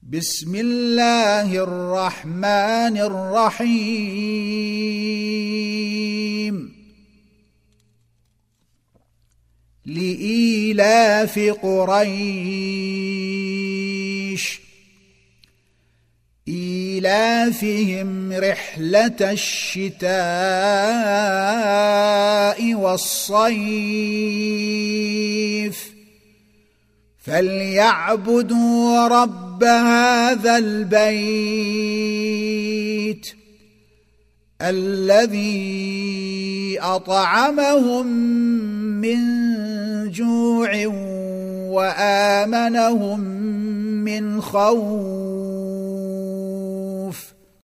بسم الله الرحمن الرحيم لإيلاف قريش إيلافهم رحلة الشتاء والصيف فليعبدوا رب هذا البيت الذي أطعمهم من جوع وآمنهم من خوف.